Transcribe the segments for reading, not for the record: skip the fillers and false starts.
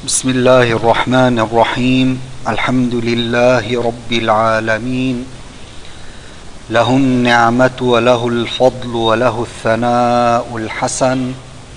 بسم الله الرحمن الرحيم. الحمد لله رب العالمين، له النعمة وله الفضل وله الثناء الحسن،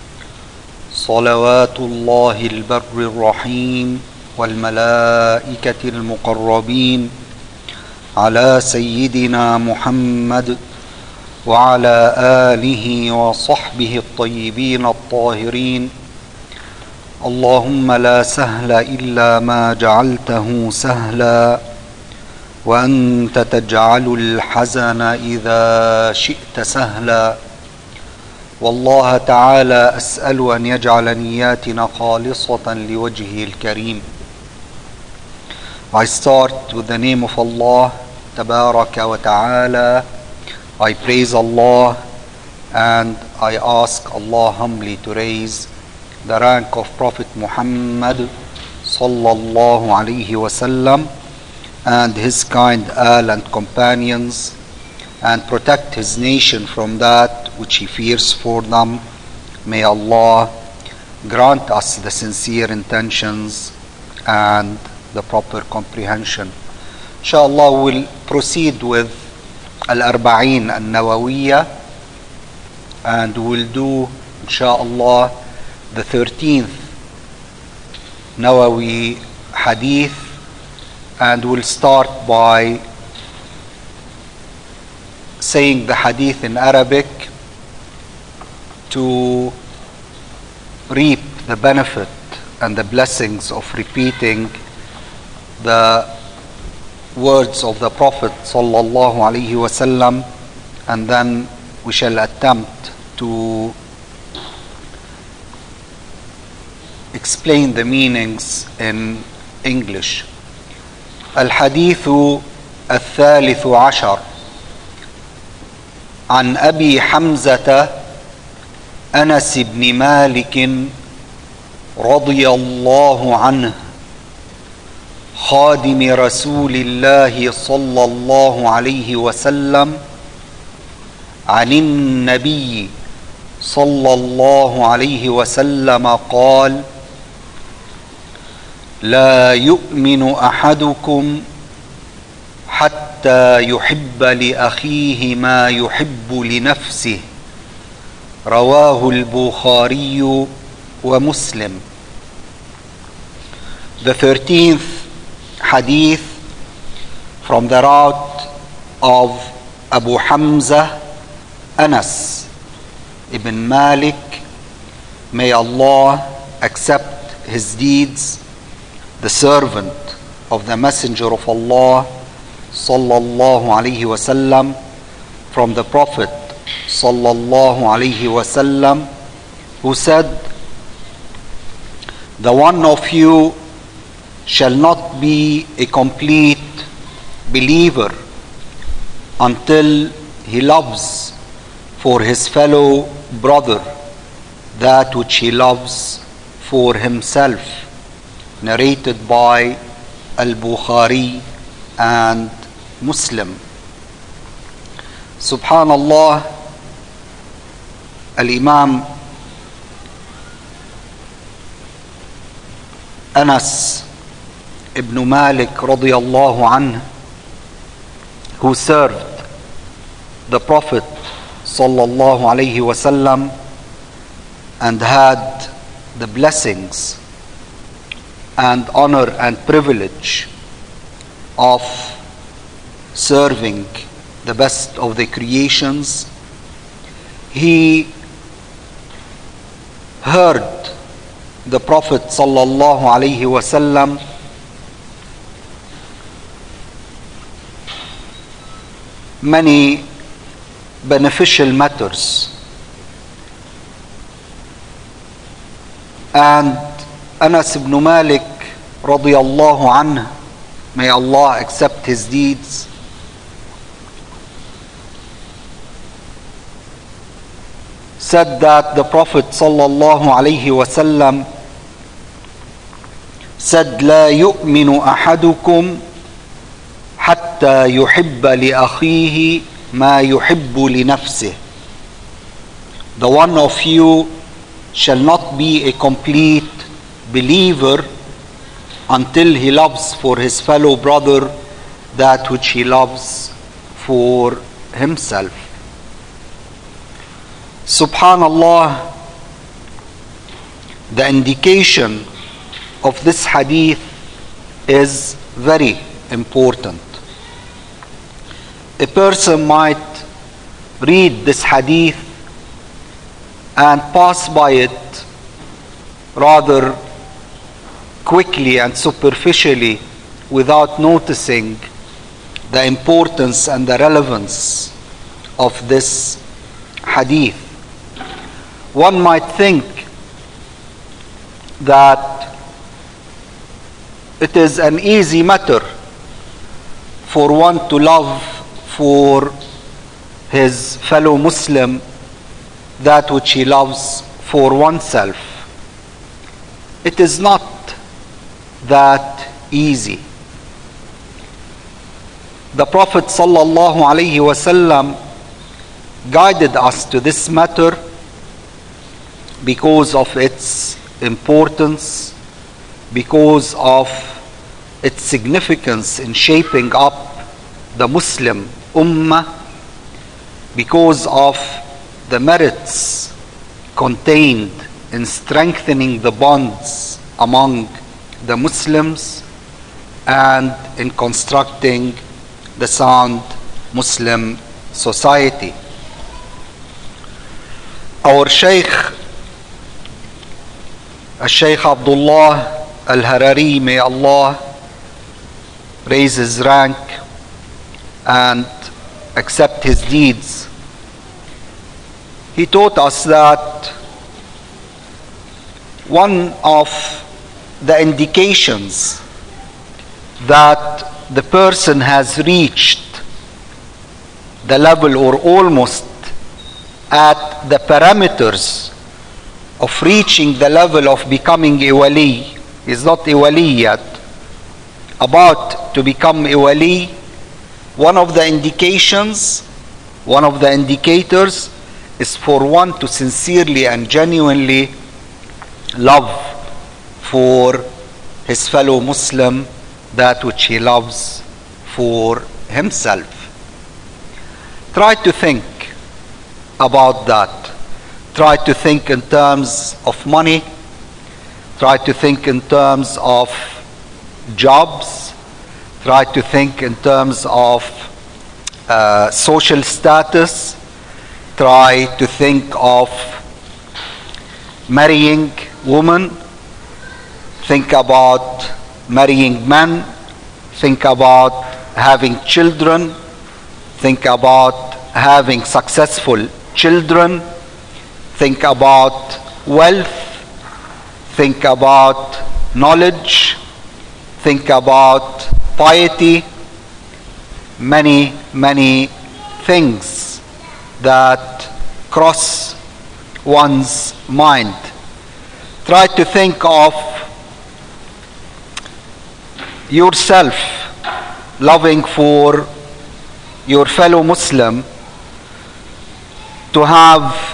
صلوات الله البر الرحيم والملائكة المقربين على سيدنا محمد وعلى آله وصحبه الطيبين الطاهرين. اللهم لا سهل إلا ما جعلته سهلا وأنت تجعل الحزن إذا شئت سهلا. والله تعالى أسأل أن يجعل نياتنا خالصة لوجهه الكريم. I start with the name of Allah Tabaraka wa Ta'ala. I praise Allah and I ask Allah humbly to raise the rank of Prophet Muhammad sallallahu alaihi wasallam and his kind al and companions, and protect his nation from that which he fears for them. May Allah grant us the sincere intentions and the proper comprehension. Inshallah, we'll proceed with Al-Arba'in Al-Nawawiyya, and we'll do inshallah the 13th Nawawi Hadith, and we'll start by saying the Hadith in Arabic to reap the benefit and the blessings of repeating the words of the Prophet sallallahu alaihi wasallam, and then we shall attempt to explain the meanings in English. الحديث الثالث عشر عن أبي حمزة أنس بن مالك رضي الله عنه خادم رسول الله صلى الله عليه وسلم عن النبي صلى الله عليه وسلم قال: لا يؤمن أحدكم حتى يحب لأخيه ما يحب لنفسه. رواه البخاري ومسلم. The 13th hadith from the route of Abu Hamza Anas ibn Malik, may Allah accept his deeds, the servant of the Messenger of Allah sallallahu alaihi wasallam, from the Prophet sallallahu alaihi wasallam, who said, the one of you shall not be a complete believer until he loves for his fellow brother that which he loves for himself. Narrated by Al-Bukhari and Muslim. Subhanallah, Al-Imam Anas ibn Malik radiyallahu anhu, who served the Prophet sallallahu alayhi wasallam and had the blessings and honor and privilege of serving the best of the creations, he heard the Prophet sallallahu alaihi wasallam many beneficial matters, and Anas ibn Malik radiyallahu anhu, may Allah accept his deeds, said that the Prophet sallallahu alaihi wasallam said, لا يؤمن أحدكم حتى يحب لأخيه ما يحب لنفسه. The one of you shall not be a complete believer until he loves for his fellow brother that which he loves for himself. Subhanallah, the indication of this hadith is very important. A person might read this hadith and pass by it rather quickly and superficially without noticing the importance and the relevance of this hadith. One might think that it is an easy matter for one to love for his fellow Muslim that which he loves for oneself. It is not that easy. The Prophet sallallahu alaihi wasallam guided us to this matter because of its importance, because of its significance in shaping up the Muslim Ummah, because of the merits contained in strengthening the bonds among the Muslims and in constructing the sound Muslim society. Our Shaykh, Shaykh Abdullah Al-Harari, may Allah raise his rank and accept his deeds, he taught us that one of the indications that the person has reached the level or almost at the parameters of reaching the level of becoming a wali, is not a wali yet, about to become a wali, one of the indications, one of the indicators is for one to sincerely and genuinely love for his fellow Muslim that which he loves for himself. Try to think about that. Try to think in terms of money. Try to think in terms of jobs. Try to think in terms of social status. Try to think of marrying women. Think about marrying men. Think about having children. Think about having successful children. Think about wealth. Think about knowledge. Think about piety. Many, many things that cross one's mind. Try to think of yourself loving for your fellow Muslim, to have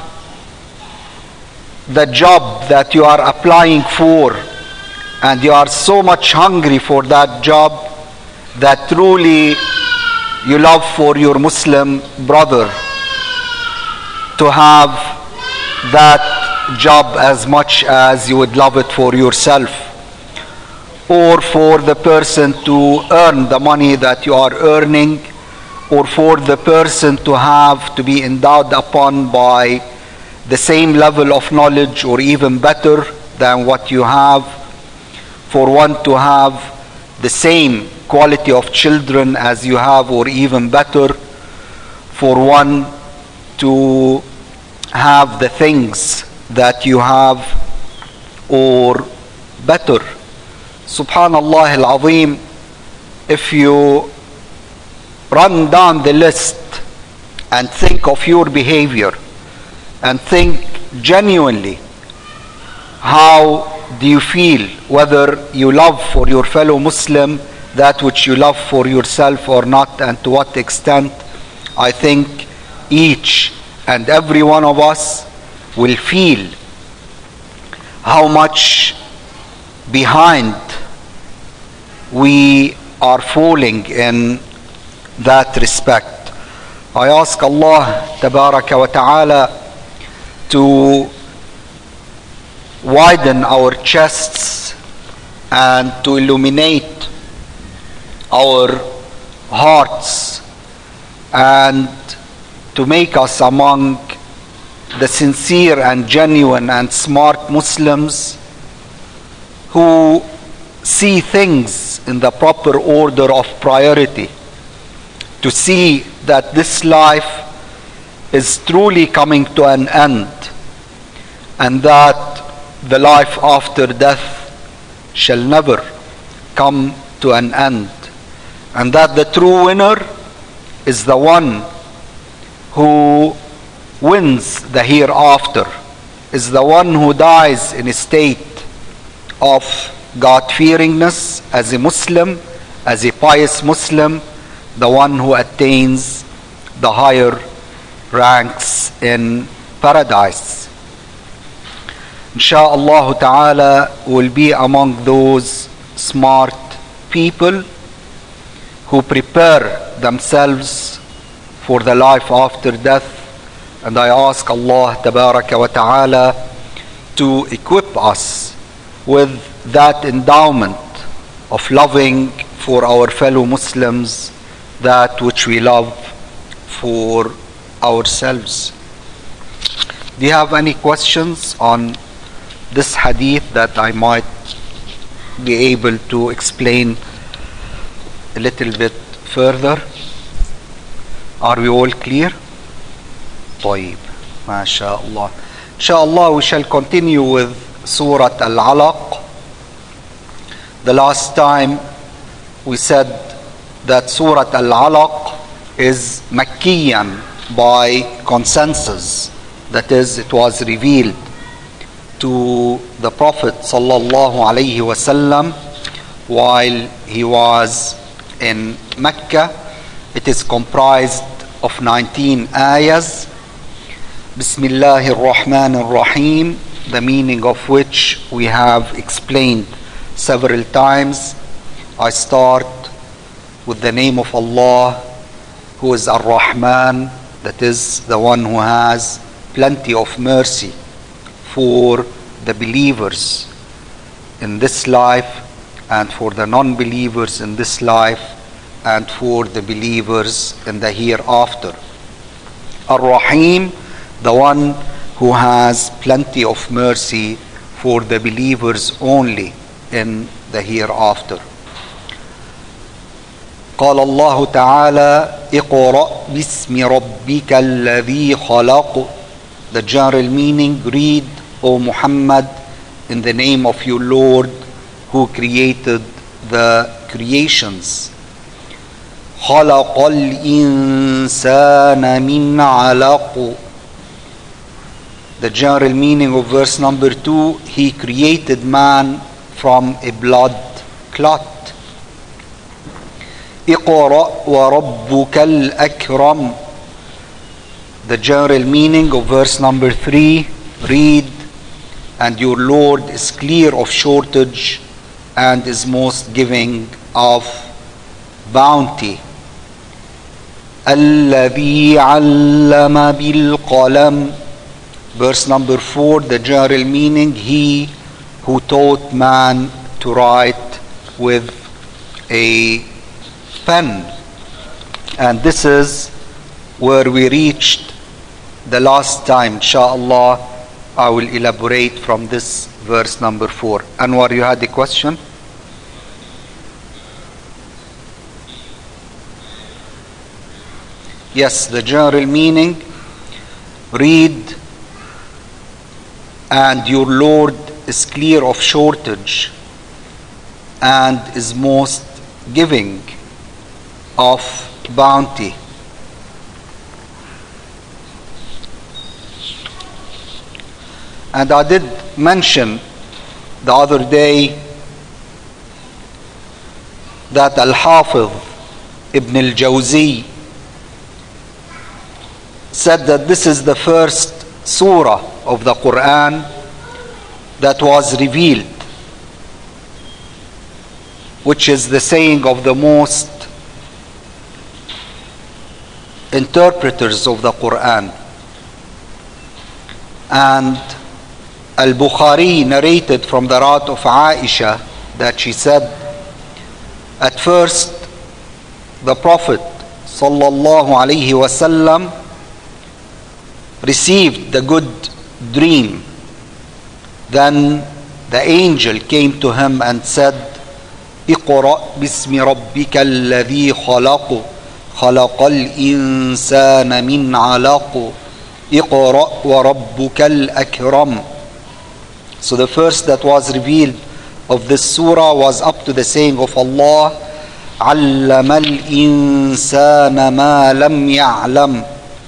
the job that you are applying for and you are so much hungry for that job that truly you love for your Muslim brother, to have that job as much as you would love it for yourself, or for the person to earn the money that you are earning, or for the person to have to be endowed upon by the same level of knowledge or even better than what you have, for one to have the same quality of children as you have or even better, for one to have the things that you have or better. Subhanallah al-Azim, if you run down the list and think of your behavior and think genuinely, how do you feel, whether you love for your fellow Muslim that which you love for yourself or not, and to what extent, I think each and every one of us will feel how much behind we are falling in that respect. I ask Allah Tabaraka wa Ta'ala to widen our chests and to illuminate our hearts and to make us among the sincere and genuine and smart Muslims who see things in the proper order of priority, to see that this life is truly coming to an end and that the life after death shall never come to an end, and that the true winner is the one who wins the hereafter, is the one who dies in a state of God-fearingness as a Muslim, as a pious Muslim, the one who attains the higher ranks in paradise. Insha'Allah ta'ala will be among those smart people who prepare themselves for the life after death, and I ask Allah Tabaraka wa Ta'ala to equip us with that endowment of loving for our fellow Muslims that which we love for ourselves. Do you have any questions on this hadith that I might be able to explain a little bit further? Are we all clear? طيب, MashaAllah. Inshallah, we shall continue with Surah Al-Alaq. The last time we said that Surah Al-Alaq is Makkiyan by consensus. That is, it was revealed to the Prophet sallallahu alaihi wasallam while he was in Mecca. It is comprised of 19 ayahs. Bismillahir Rahmanir Rahim, the meaning of which we have explained several times. I start with the name of Allah, who is Ar-Rahman, that is the one who has plenty of mercy for the believers in this life and for the non-believers in this life and for the believers in the hereafter. Ar-Rahim, the one who has plenty of mercy for the believers only in the hereafter. قال الله تعالى اقرأ باسم ربك الذي خلق. The general meaning, read, O Muhammad, in the name of your Lord who created the creations. خلق الإنسان من علق. The general meaning of verse number 2, he created man from a blood clot. اقرأ وربك الأكرم. The general meaning of verse number 3, read, and your Lord is clear of shortage and is most giving of bounty. الذي علم بالقلم. Verse number 4, the general meaning, he who taught man to write with a pen. And this is where we reached the last time. Inshallah, I will elaborate from this verse number 4. Anwar, you had a question? Yes, the general meaning, read, and your Lord is clear of shortage and is most giving of bounty. And I did mention the other day that Al-Hafiz Ibn al-Jawzi said that this is the first surah of the Quran that was revealed. which is the saying of the most interpreters of the Quran. And Al-Bukhari narrated from the route of Aisha that she said, at first the Prophet sallallahu alaihi wasallam received the good dream. Then the angel came to him and said, اقرأ باسم ربك الذي خلق خلق الإنسان من علق اقرأ وربك الأكرم. So the first that was revealed of this surah was up to the saying of Allah, علم الإنسان ما لم يعلم,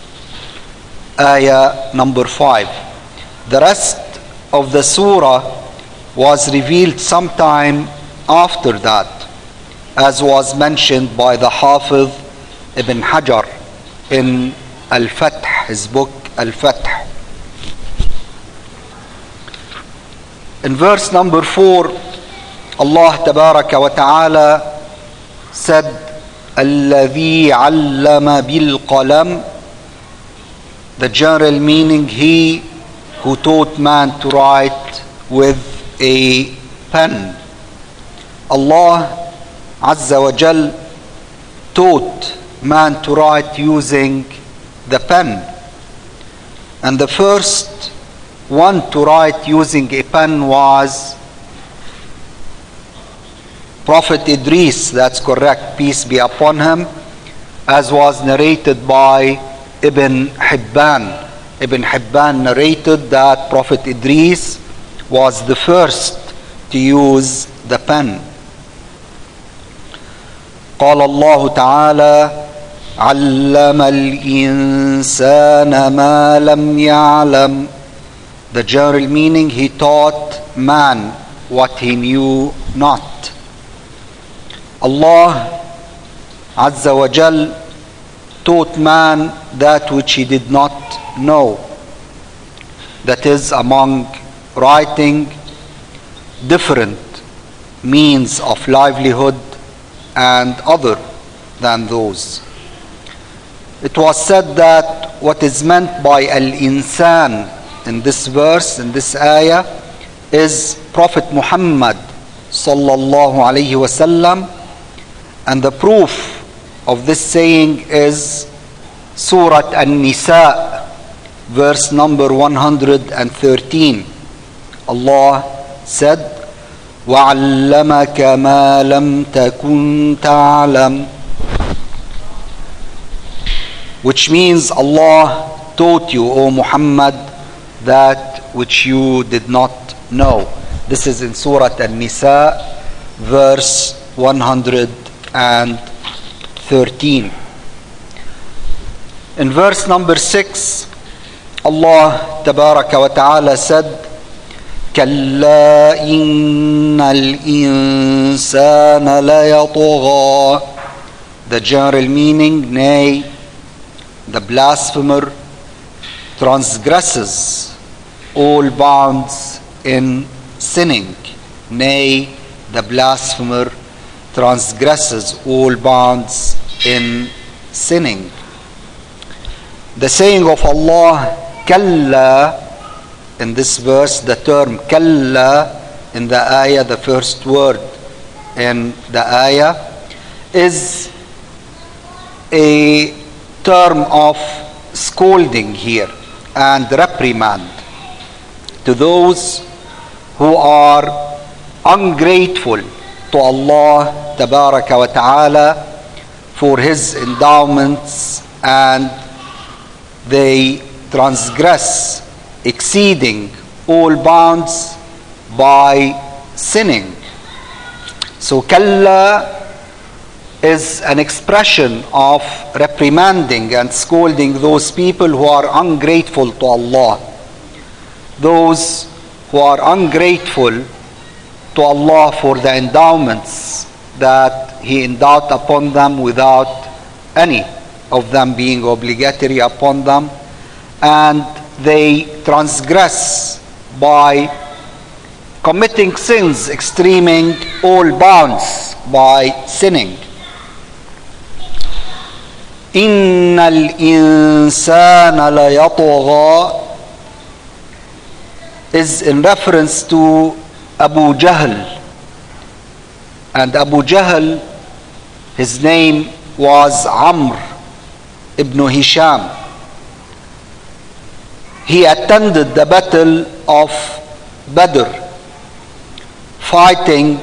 ayah number 5. The rest of the surah was revealed sometime after that, as was mentioned by the Hafiz Ibn Hajar in Al-Fath, his book Al-Fath. In verse number 4, Allah Tabaraka wa Ta'ala said, الَّذِي عَلَّمَ بِالْقَلَمِ. The general meaning, he who taught man to write with a pen. Allah Azza wa Jal taught man to write using the pen. And the first one to write using a pen was Prophet Idris, that's correct, peace be upon him, as was narrated by Ibn Hibban. Ibn Hibban narrated that Prophet Idris was the first to use the pen. قال الله تعالى علم الإنسان ما لم يعلم. The general meaning, he taught man what he knew not. Allah Azza wa Jal taught man that which he did not know. That is, among writing, different means of livelihood and other than those. It was said that what is meant by al-insan in this verse, in this ayah, is Prophet Muhammad sallallahu alaihi wasallam, and the proof of this saying is Surah An-Nisa, verse number 113. Allah said, وَعَلَّمَكَ مَا لَمْ تَكُنْ تَعْلَمْ, which means Allah taught you, O Muhammad, that which you did not know. This is in Surah An-Nisa, verse 113. In verse number 6, Allah Tabaraka wa Ta'ala said, كَلَّا إِنَّ الْإِنسَانَ لَيَطْغَى. The general meaning, nay, the blasphemer transgresses all bounds in sinning. Nay, the blasphemer transgresses all bounds in sinning. The saying of Allah, Kalla, in this verse, the term Kalla in the ayah, the first word in the ayah, is a term of scolding here and reprimand to those who are ungrateful to Allah Tabaraka wa Ta'ala for His endowments, and they transgress, exceeding all bounds by sinning. So Kalla is an expression of reprimanding and scolding those people who are ungrateful to Allah. Those who are ungrateful to Allah for the endowments that He endowed upon them without any of them being obligatory upon them, and they transgress by committing sins, extreming all bounds by sinning. إن الإنسان ليطغى is in reference to Abu Jahl. And Abu Jahl, his name was Amr ibn Hisham. He attended the battle of Badr, fighting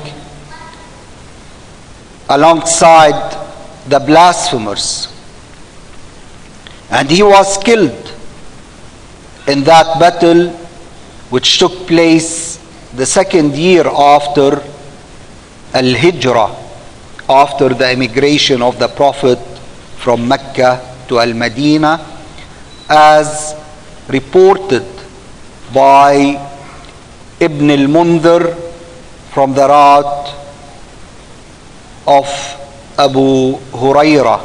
alongside the blasphemers. And he was killed in that battle, which took place the second year after Al-Hijrah, after the emigration of the Prophet from Mecca to Al-Madinah, as reported by Ibn al-Mundhir from the route of Abu Hurairah.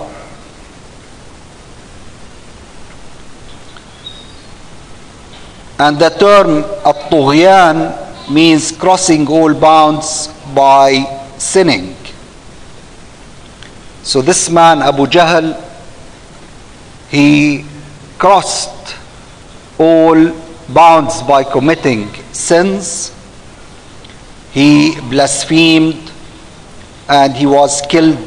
And the term at-tughyan means crossing all bounds by sinning. So this man, Abu Jahl, he crossed all bounds by committing sins. He blasphemed and he was killed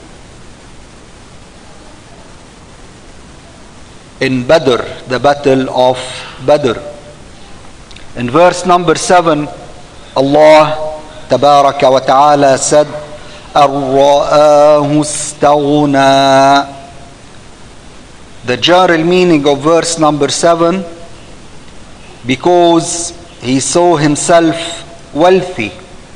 in Badr, the battle of Badr. In verse number 7, Allah Tabaraka wa Ta'ala said, Ar-ra'ahu istaghna. The general meaning of verse number 7, because he saw himself wealthy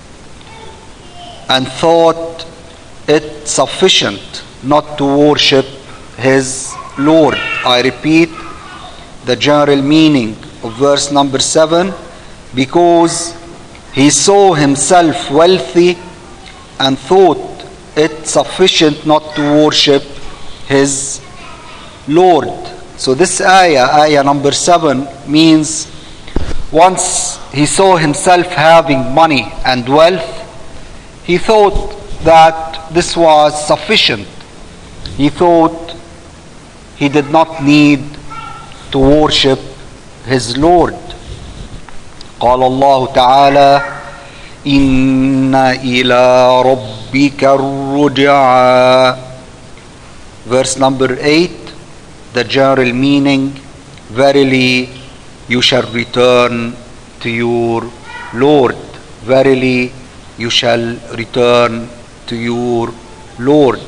and thought it sufficient not to worship his Lord. I repeat the general meaning of verse number 7, because he saw himself wealthy and thought it sufficient not to worship his Lord. So this ayah number 7, means once he saw himself having money and wealth, he thought that this was sufficient. He thought he did not need to worship his Lord. قال الله تعالى إن إلى ربك الرجعى. Verse number 8, the general meaning, verily you shall return to your Lord. Verily you shall return to your Lord.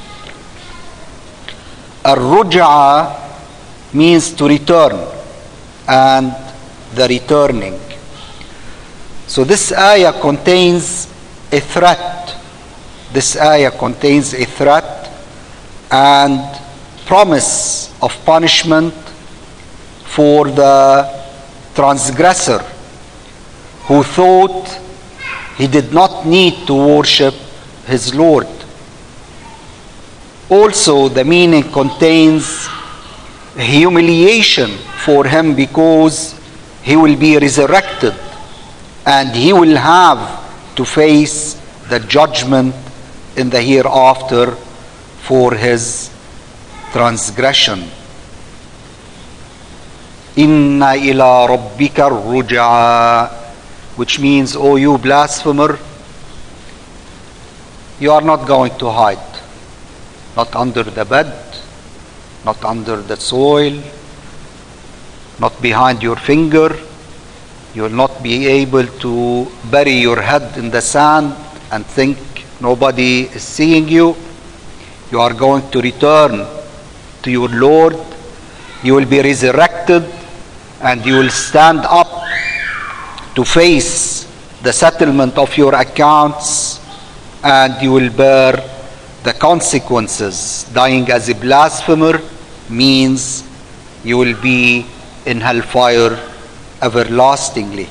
Ar-ruj'a means to return and the returning. So this ayah contains a threat. This ayah contains a threat and promise of punishment for the transgressor who thought he did not need to worship his Lord. Also, the meaning contains humiliation for him, because he will be resurrected and he will have to face the judgment in the hereafter for his transgression. Inna ila rabbika ar-ruj'a, which means, oh you blasphemer, you are not going to hide. Not under the bed, not under the soil, not behind your finger. You will not be able to bury your head in the sand and think nobody is seeing you. You are going to return to your Lord. You will be resurrected and you will stand up to face the settlement of your accounts, and you will bear the consequences. Dying as a blasphemer means you will be in hellfire everlastingly.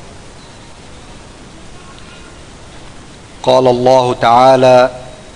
قال الله تعالى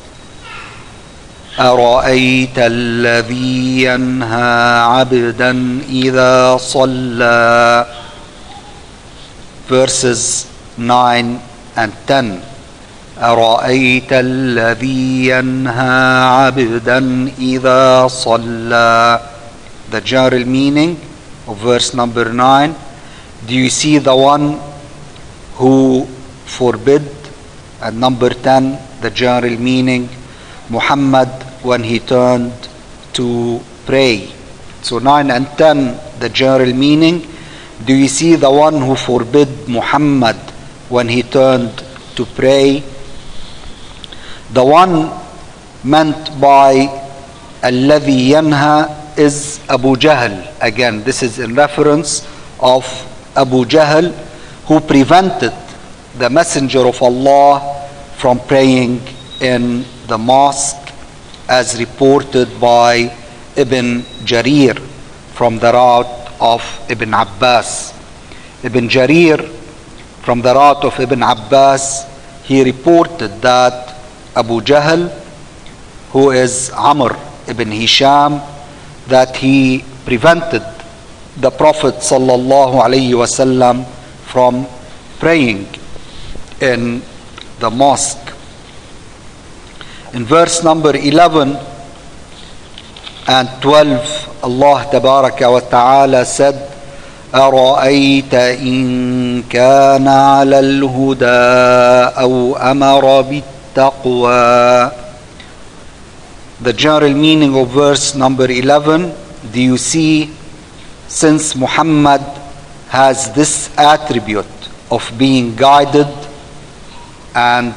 أرأيت الذي ينهى عبدا إذا صلى. Verses 9 and 10. أرأيت الذي ينهى عبدا إذا صلى. The general meaning of verse number 9. Do you see the one who forbid? And number 10, the general meaning, Muhammad when he turned to pray. So 9 and 10, the general meaning. Do you see the one who forbid Muhammad when he turned to pray? The one meant by alladhi yanha is Abu Jahl. Again, this is in reference of Abu Jahl, who prevented the Messenger of Allah from praying in the mosque, as reported by Ibn Jarir from the route of Ibn Abbas. Ibn Jarir from the route of Ibn Abbas, he reported that Abu Jahl, who is Amr ibn Hisham, that he prevented the Prophet sallallahu alaihi wasallam from praying in the mosque. In verse number 11 and 12, Allah tabaraka wa ta'ala said, أرأيت إن كان على الهدى أو أمر بالتقوى. The general meaning of verse number 11, do you see, since Muhammad has this attribute of being guided, and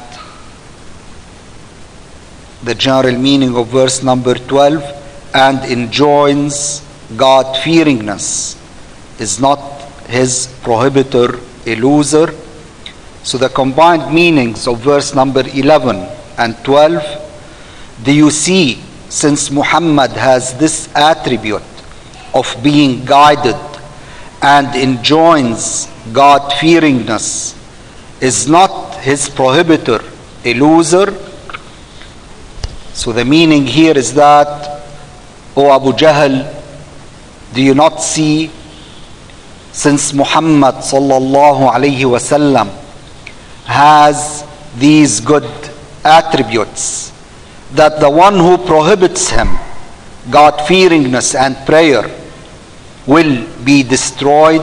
the general meaning of verse number 12, and enjoins God-fearingness, is not his prohibitor, a loser. So the combined meanings of verse number 11 and 12, do you see, since Muhammad has this attribute of being guided and enjoins God-fearingness, is not his prohibitor a loser? So the meaning here is that, O Abu Jahl, do you not see, since Muhammad sallallahu alayhi wasallam has these good attributes, that the one who prohibits him God-fearingness and prayer will be destroyed?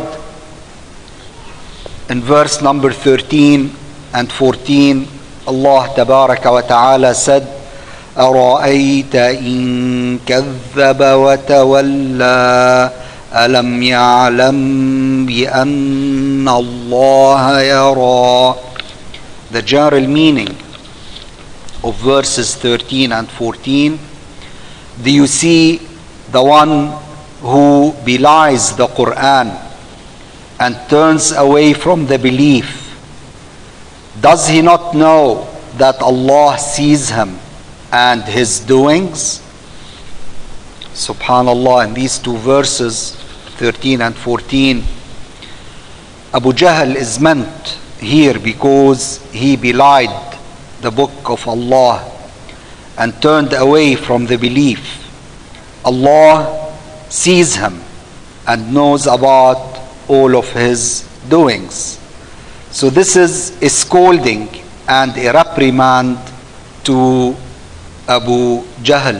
In verse number 13 and 14, Allah tabaraka wa ta'ala said, أرأيت إن كذب وتولى ألم يعلم بأن الله يرى. The general meaning of verses 13 and 14, do you see the one who belies the Quran and turns away from the belief? Does he not know that Allah sees him and his doings? Subhanallah, in these two verses 13 and 14, Abu Jahl is meant here because he belied the book of Allah and turned away from the belief. Allah sees him and knows about all of his doings. So this is a scolding and a reprimand to Abu Jahl.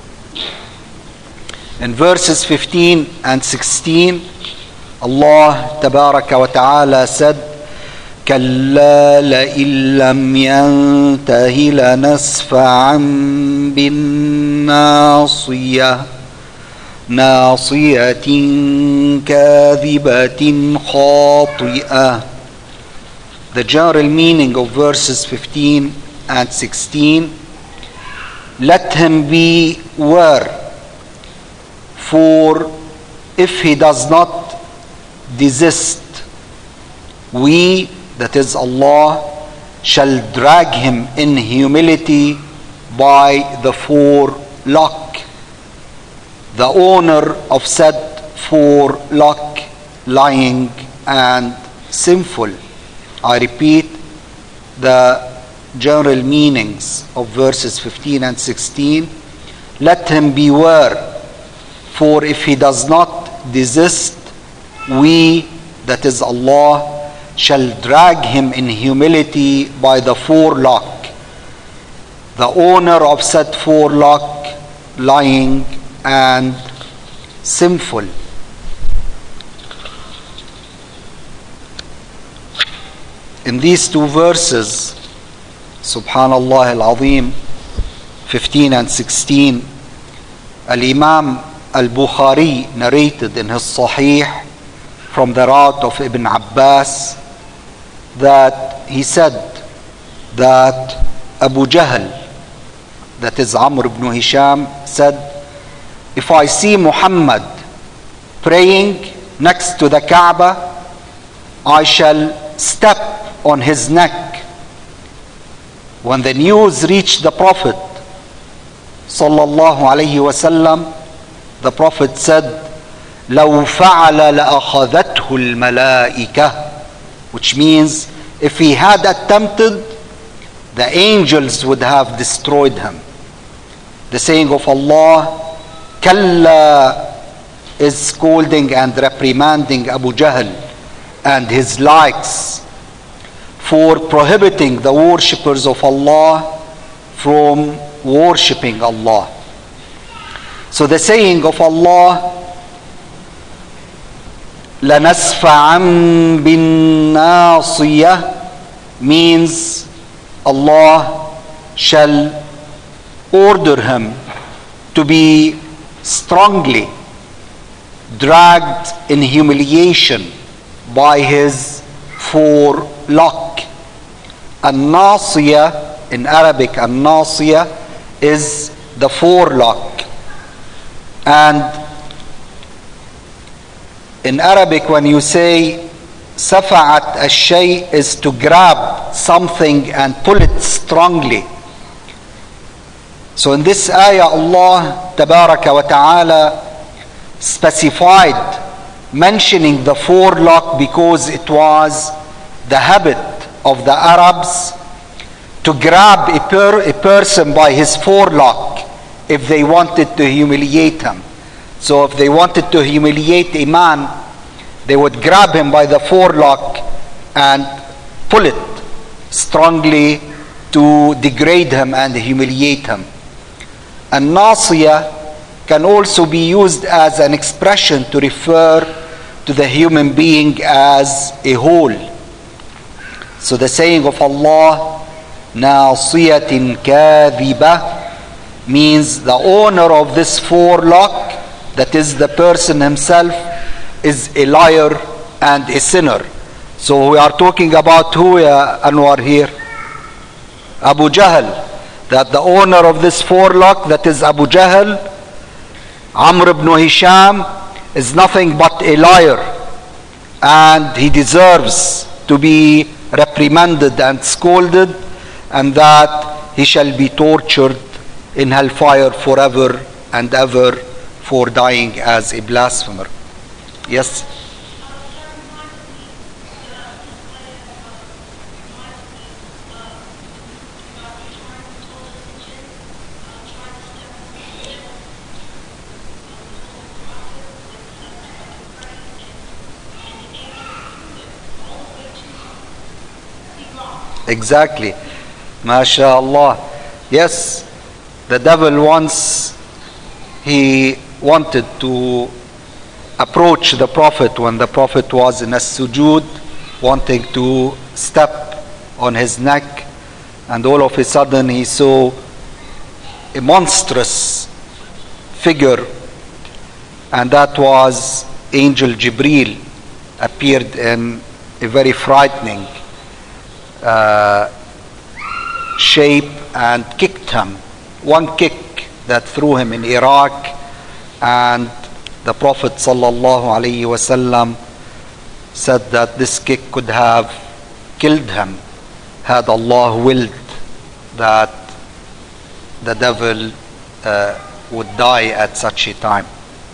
In verses 15 and 16, Allah tabaraka wa ta'ala said, كلا لئن لم ينته لنسفعا بالناصية ناصية كاذبة خاطئة. The general meaning of verses 15 and 16, let him beware, for if he does not desist, we, that is Allah, shall drag him in humility by the forelock. The owner of said forelock, lying and sinful. I repeat the general meanings of verses 15 and 16. Let him beware, for if he does not desist, we, that is Allah, shall drag him in humility by the forelock. The owner of said forelock, lying and sinful. In these two verses, Subhanallah al-Azim, 15 and 16, Al-Imam al-Bukhari narrated in his Sahih from the route of Ibn Abbas that he said that Abu Jahl, that is Amr ibn Hisham, said, if I see Muhammad praying next to the Kaaba, I shall step on his neck. When the news reached the Prophet sallallahu alaihi wasallam, the Prophet said, لو فعل لأخذته الملائكة, which means if he had attempted, the angels would have destroyed him. The saying of Allah, Kalla, is scolding and reprimanding Abu Jahl and his likes for prohibiting the worshippers of Allah from worshipping Allah. So the saying of Allah, لَنَسْفَعًا بِالنَّاصِيَةِ, means Allah shall order him to be strongly dragged in humiliation by his forelock. An-Nasiya, in Arabic, An-Nasiya is the forelock. And in Arabic, when you say Safa'at al-shay, is to grab something and pull it strongly. So in this ayah, Allah Tabaraka wa Ta'ala specified mentioning the forelock because it was the habit of the Arabs to grab a person by his forelock if they wanted to humiliate him. So if they wanted to humiliate a man, they would grab him by the forelock and pull it strongly to degrade him and humiliate him. And Nasiya can also be used as an expression to refer to the human being as a whole. So the saying of Allah, Nasiyatin kadhiba, means the owner of this forelock, that is the person himself, is a liar and a sinner. So we are talking about who, Anwar, here? Abu Jahl. That the owner of this forelock, that is Abu Jahl, Amr ibn Hisham, is nothing but a liar, and he deserves to be reprimanded and scolded, and that he shall be tortured in hellfire forever and ever for dying as a blasphemer. Yes? Exactly. MashaAllah. Yes, the devil once, he wanted to approach the Prophet when the Prophet was in a sujood, wanting to step on his neck, and all of a sudden he saw a monstrous figure, and that was Angel Jibreel, appeared in a very frightening shape and kicked him. One kick that threw him in Iraq, and the Prophet sallallahu alaihi wasallam said that this kick could have killed him had Allah willed that the devil would die at such a time.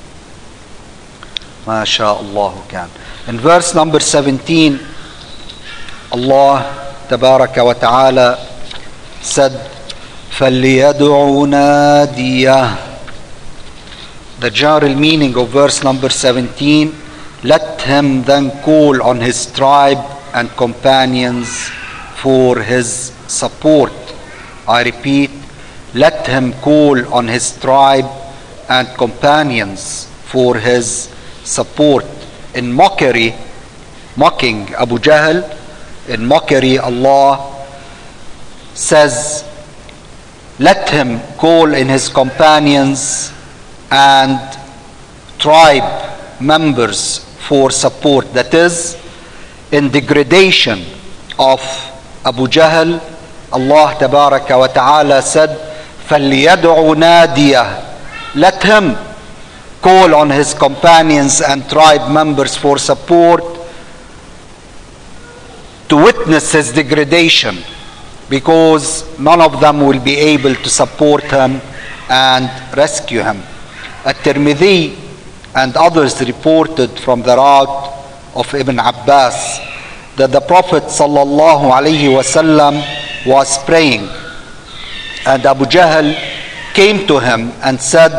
MashaAllah can. In verse number 17, Allah Tabaraka wa Ta'ala said, فَلْيَدْعُ نَادِيَهُ. The general meaning of verse number 17, let him then call on his tribe and companions for his support. I repeat, let him call on his tribe and companions for his support. In mockery, mocking Abu Jahl, in mockery, Allah says, let him call in his companions and tribe members for support. That is, in degradation of Abu Jahl, Allah Tabaraka wa Ta'ala said, فَلْيَدْعُ نَادِيَهُ, let him call on his companions and tribe members for support to witness his degradation, because none of them will be able to support him and rescue him. At-Tirmidhi and others reported from the route of Ibn Abbas that the Prophet sallallahu alaihi wasallam was praying, and Abu Jahl came to him and said,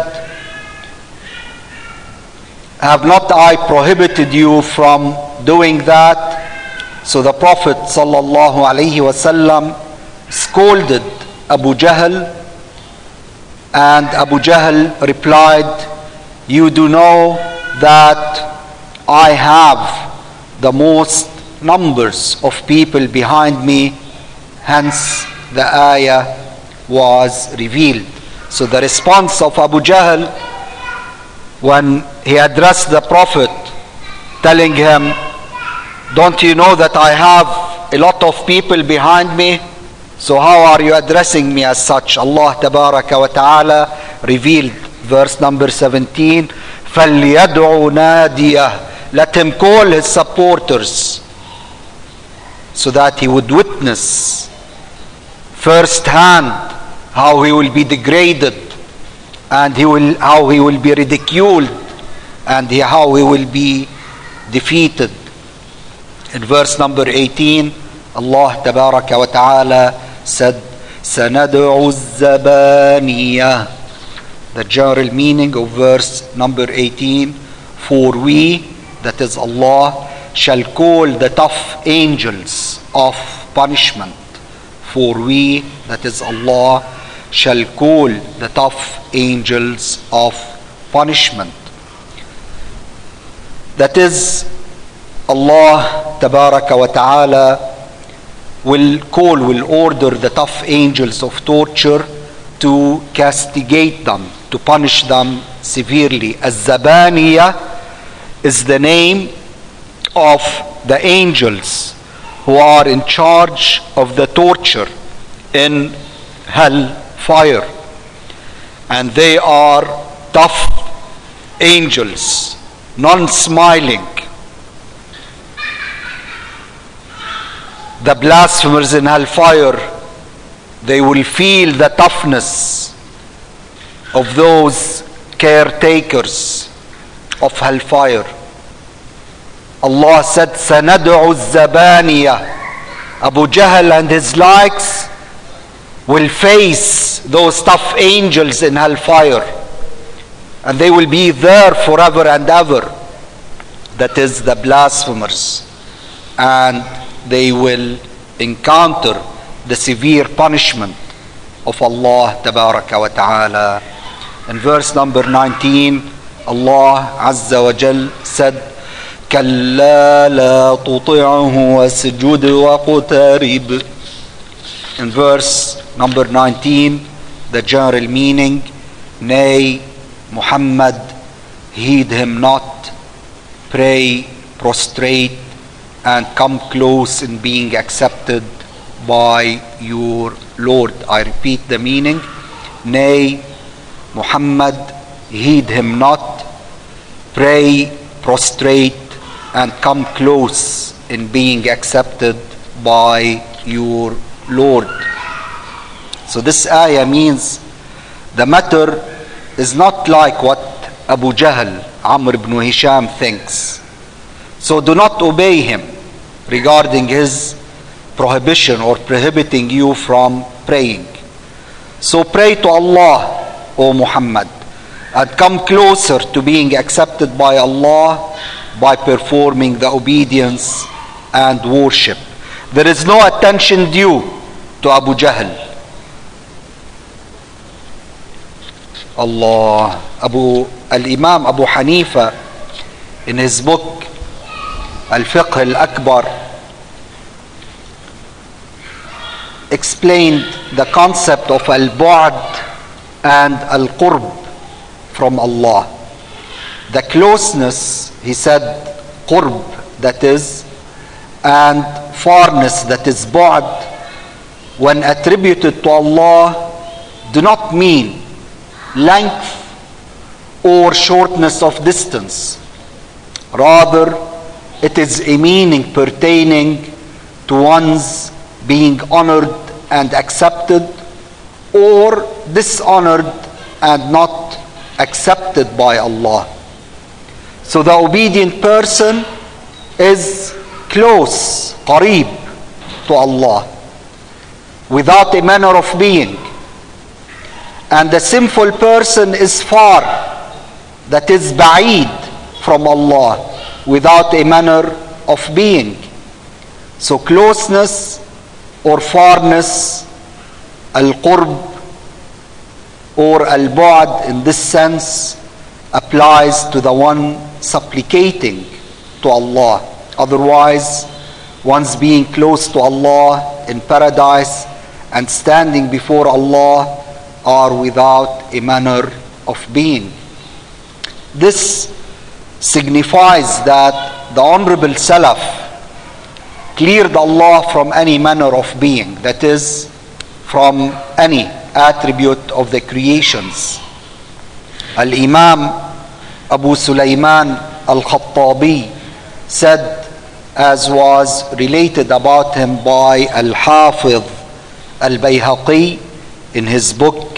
have not I prohibited you from doing that? So the Prophet sallallahu alaihi wasallam scolded Abu Jahl, and Abu Jahl replied, you do know that I have the most numbers of people behind me, hence the ayah was revealed. So the response of Abu Jahl when he addressed the Prophet, telling him, don't you know that I have a lot of people behind me? So how are you addressing me as such? Allah Tabaraka wa Ta'ala revealed verse number 17, فَلْيَدْعُ نَادِيَهُ, let him call his supporters, so that he would witness firsthand how he will be degraded, and how he will be ridiculed, and how he will be defeated. In verse number 18, Allah Tabaraka wa Ta'ala said, سَنَدْعُ الزَّبَانِيَةِ. The general meaning of verse number 18, for we, that is Allah, shall call the tough angels of punishment. For we, that is Allah, shall call the tough angels of punishment. That is, Allah Tabaraka wa Ta'ala will order the tough angels of torture to castigate them, to punish them severely. Az-Zabaniya is the name of the angels who are in charge of the torture in hell fire, and they are tough angels, non-smiling. The blasphemers in hellfire, they will feel the toughness of those caretakers of hellfire. Allah said, سَنَدْعُ الزَّبَانِيَةِ. Abu Jahl and his likes will face those tough angels in hellfire, and they will be there forever and ever. That is the blasphemers, and they will encounter the severe punishment of Allah Tabaraka wa Ta'ala. In verse number 19, Allah Azza wa Jal said, كَلَّا لَا تُطِعْهُ وَاسْجُدْ وَاقْتَرِبْ. In verse number 19, the general meaning, nay, Muhammad, heed him not, pray, prostrate, and come close in being accepted by your Lord. I repeat the meaning, nay, Muhammad, heed him not, pray, prostrate, and come close in being accepted by your Lord. So this ayah means the matter is not like what Abu Jahl, Amr ibn Hisham, thinks. So do not obey him regarding his prohibition or prohibiting you from praying. So pray to Allah, O Muhammad, and come closer to being accepted by Allah by performing the obedience and worship. There is no attention due to Abu Jahl. Allah. Al-Imam Abu Hanifa, in his book Al-Fiqh Al-Akbar, explained the concept of al-bu'd and al-qurb from Allah. The closeness, he said, qurb, that is, and farness, that is bu'd, when attributed to Allah, do not mean length or shortness of distance. Rather, it is a meaning pertaining to one's being honored and accepted, or dishonored and not accepted by Allah. So the obedient person is close, qareeb, to Allah, without a manner of being. And the sinful person is far, that is ba'id, from Allah, without a manner of being. So closeness or farness, al-qurb or al-bu'd in this sense, applies to the one supplicating to Allah. Otherwise, one's being close to Allah in paradise and standing before Allah are without a manner of being. This signifies that the Honorable Salaf cleared Allah from any manner of being, that is, from any attribute of the creations. Al-Imam Abu Sulaiman Al-Khattabi said, as was related about him by Al-Hafidh Al-Bayhaqi in his book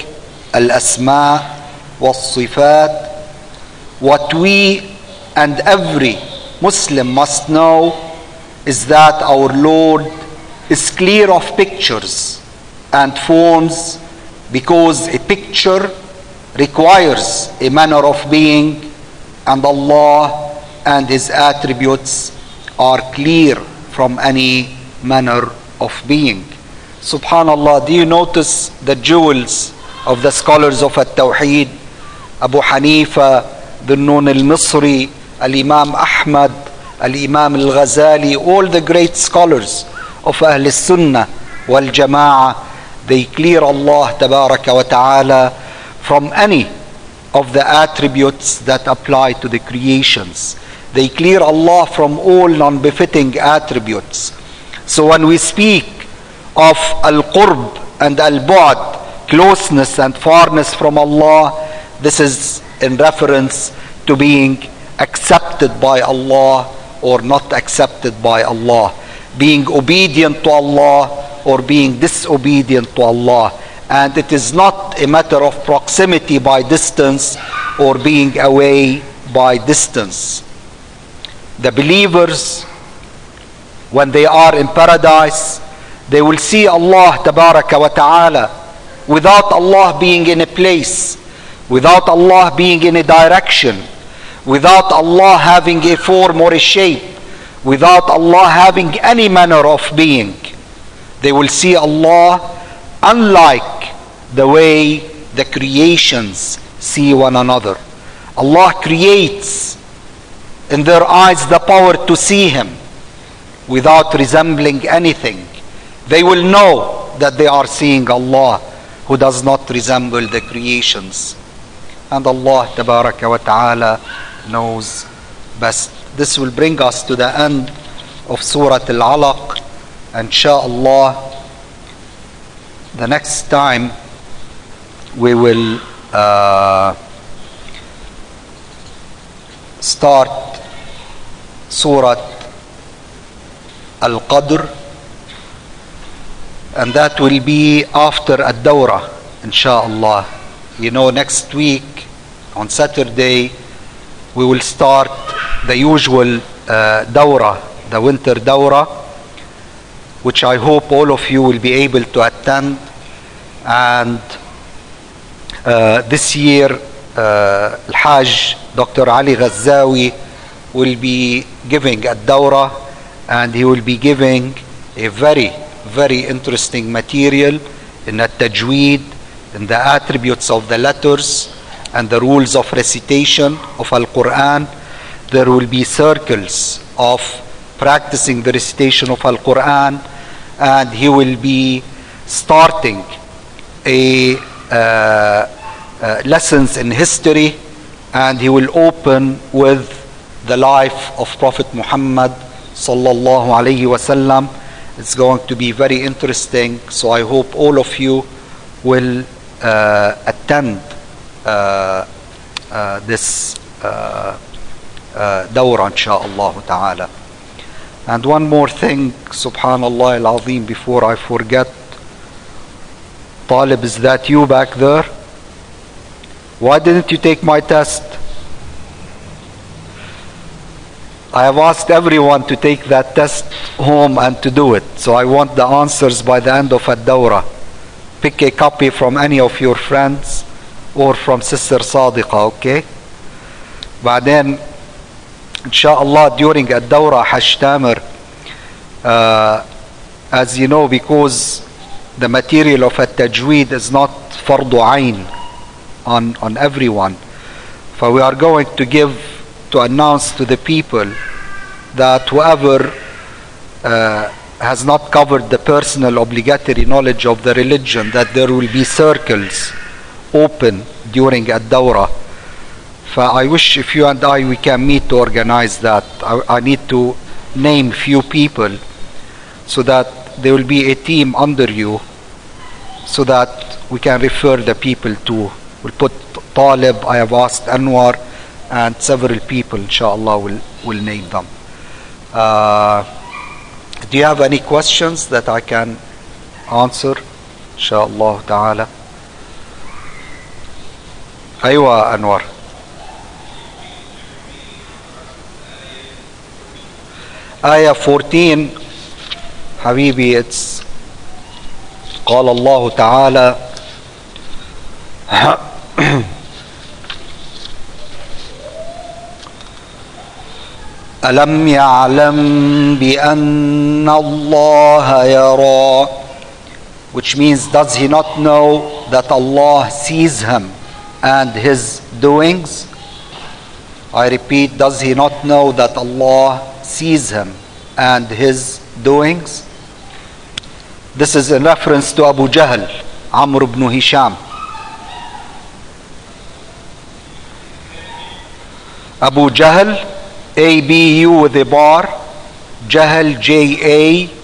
Al-Asma was-Sifat, what we and every Muslim must know is that our Lord is clear of pictures and forms, because a picture requires a manner of being, and Allah and His attributes are clear from any manner of being. Subhanallah, do you notice the jewels of the scholars of At-Tawheed? Abu Hanifa, Dhunnun al-Misri, Al-Imam Ahmad, Al-Imam Al-Ghazali, all the great scholars of Ahl Sunnah wal Jama'ah, they clear Allah Tabaraka wa Ta'ala from any of the attributes that apply to the creations. They clear Allah from all non-befitting attributes. So when we speak of al-qurb and al-bu'd, closeness and farness from Allah, this is in reference to being accepted by Allah or not accepted by Allah, being obedient to Allah or being disobedient to Allah. And it is not a matter of proximity by distance or being away by distance. The believers, when they are in paradise, they will see Allah Tabaraka wa Ta'ala without Allah being in a place, without Allah being in a direction, without Allah having a form or a shape, without Allah having any manner of being. They will see Allah unlike the way the creations see one another. Allah creates in their eyes the power to see Him without resembling anything. They will know that they are seeing Allah who does not resemble the creations. And Allah Tabaraka wa Ta'ala knows best. This will bring us to the end of Surah Al-Alaq. Insha'Allah, the next time we will start Surah Al-Qadr, and that will be after Ad-Dawrah, insha'Allah. You know, next week on Saturday we will start the usual Dawrah, the winter Dawrah, which I hope all of you will be able to attend. And this year Al-Hajj Dr. Ali Ghazawi will be giving a Dawrah, and he will be giving a very interesting material in the tajweed, in the attributes of the letters and the rules of recitation of Al-Quran. There will be circles of practicing the recitation of Al-Quran, and he will be starting lessons in history, and he will open with the life of Prophet Muhammad sallallahu alaihi wasallam. It's going to be very interesting, so I hope all of you will attend this dawra insha'Allah ta'ala. And one more thing, subhanallah al-azim, before I forget. Talib, is that you back there? Why didn't you take my test? I have asked everyone to take that test home and to do it. So I want the answers by the end of ad-dawra. Pick a copy from any of your friends or from Sister Sadiqa, okay? بعدين inshallah during ad-dawra Hajj Tamir, as you know, because the material of at-tajweed is not fardu ayn on everyone, so we are going to announce to the people that whoever has not covered the personal obligatory knowledge of the religion, that there will be circles open during ad-dawra. I wish if you and we can meet to organize that. I need to name few people so that there will be a team under you, so that we can refer the people to. We'll put Talib, I have asked Anwar, and several people inshallah will name them. Do you have any questions that I can answer inshallah ta'ala? Aywa Anwar. Ayah 14 Habibi, it's قال الله تعالى ألم يعلم بأن الله يرى, which means, does he not know that Allah sees him and his doings? I repeat, does he not know that Allah sees him and his doings? This is in reference to Abu Jahl, Amr ibn Hisham. Abu Jahl, A-B-U with a bar, Jahl, J-A-H-L,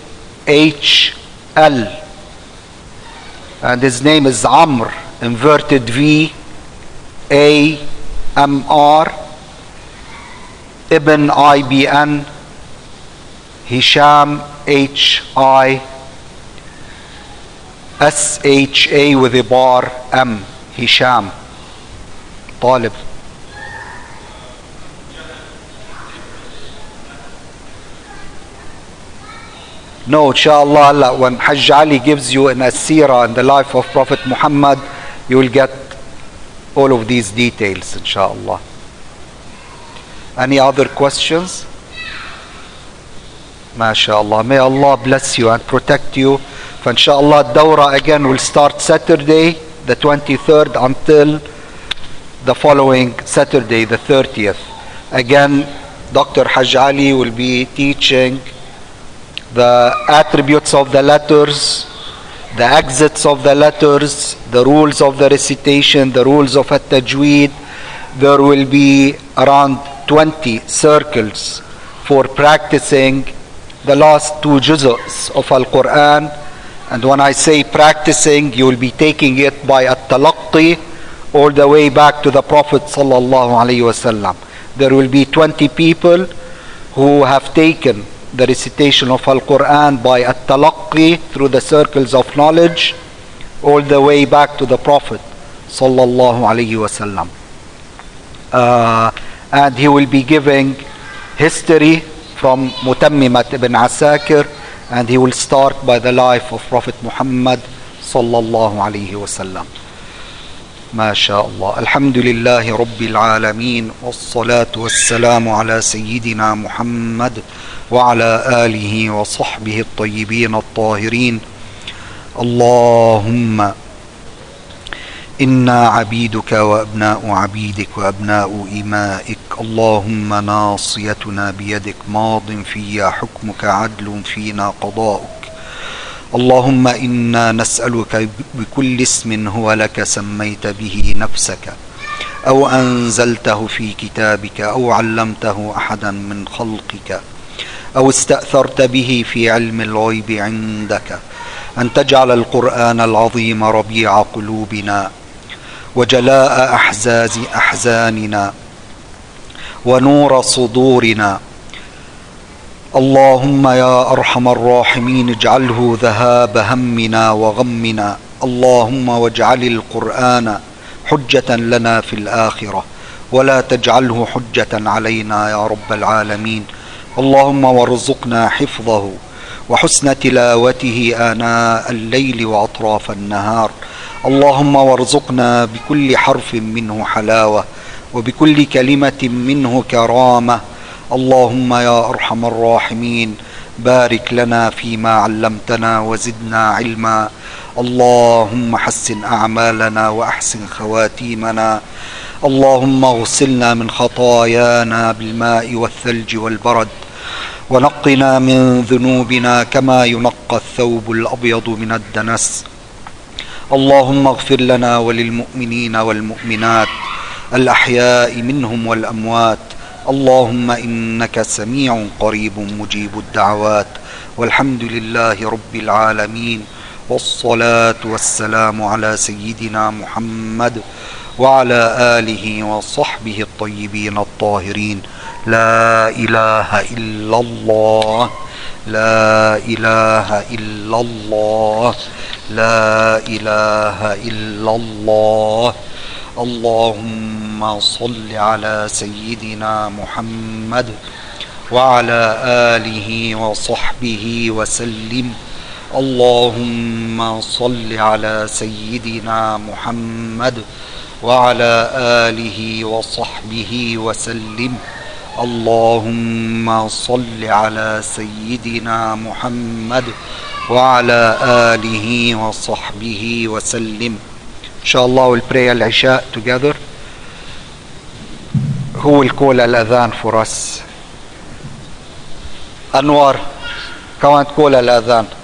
and his name is Amr, inverted V, A-M-R, Ibn, I-B-N, Hisham, H-I-S-H-A with a bar, M, Hisham. Talib. No, inshallah, when Hajj Ali gives you an asira in the life of Prophet Muhammad, you will get all of these details, inshallah. Any other questions? MashaAllah. May Allah bless you and protect you. Inshallah, Dawra again will start Saturday, the 23rd, until the following Saturday, the 30th. Again, Dr. Hajj Ali will be teaching the attributes of the letters, the exits of the letters, the rules of the recitation, the rules of at-tajweed. There will be around 20 circles for practicing the last 2 juz's of Al-Quran. And when I say practicing, you will be taking it by at-talaqqi all the way back to the Prophet sallallahu alaihi wasallam. There will be 20 people who have taken the recitation of Al-Quran by at-talaqqi through the circles of knowledge all the way back to the Prophet sallallahu alaihi wasallam. And he will be giving history from Mutammimat ibn Asakir, and he will start by the life of Prophet Muhammad sallallahu alaihi wasallam. ما شاء الله. الحمد لله رب العالمين والصلاة والسلام على سيدنا محمد وعلى آله وصحبه الطيبين الطاهرين. اللهم إنا عبيدك وأبناء عبيدك وأبناء إمائك، اللهم ناصيتنا بيدك، ماض في حكمك، عدل فينا قضاؤك. اللهم إنا نسألك بكل اسم هو لك سميت به نفسك أو أنزلته في كتابك أو علمته أحدا من خلقك أو استأثرت به في علم الغيب عندك، أن تجعل القرآن العظيم ربيع قلوبنا وجلاء أحزاننا ونور صدورنا. اللهم يا أرحم الراحمين اجعله ذهاب همنا وغمنا. اللهم واجعل القرآن حجة لنا في الآخرة ولا تجعله حجة علينا يا رب العالمين. اللهم وارزقنا حفظه وحسن تلاوته آناء الليل وأطراف النهار. اللهم وارزقنا بكل حرف منه حلاوة وبكل كلمة منه كرامة. اللهم يا أرحم الراحمين بارك لنا فيما علمتنا وزدنا علما. اللهم حسن أعمالنا وأحسن خواتيمنا. اللهم اغسلنا من خطايانا بالماء والثلج والبرد، ونقنا من ذنوبنا كما ينقى الثوب الأبيض من الدنس. اللهم اغفر لنا وللمؤمنين والمؤمنات الأحياء منهم والأموات. اللهم إنك سميع قريب مجيب الدعوات. والحمد لله رب العالمين، والصلاة والسلام على سيدنا محمد وعلى آله وصحبه الطيبين الطاهرين. لا إله إلا الله، لا إله إلا الله، لا إله إلا الله. اللهم صل على سيدنا محمد وعلى آله وصحبه وسلم. اللهم صل على سيدنا محمد وعلى آله وصحبه وسلم. اللهم صل على سيدنا محمد وعلى آله وصحبه وسلم. Inshallah we'll pray al-Isha together. Who will call al-Adhan for us? Anwar, come and call al-Adhan.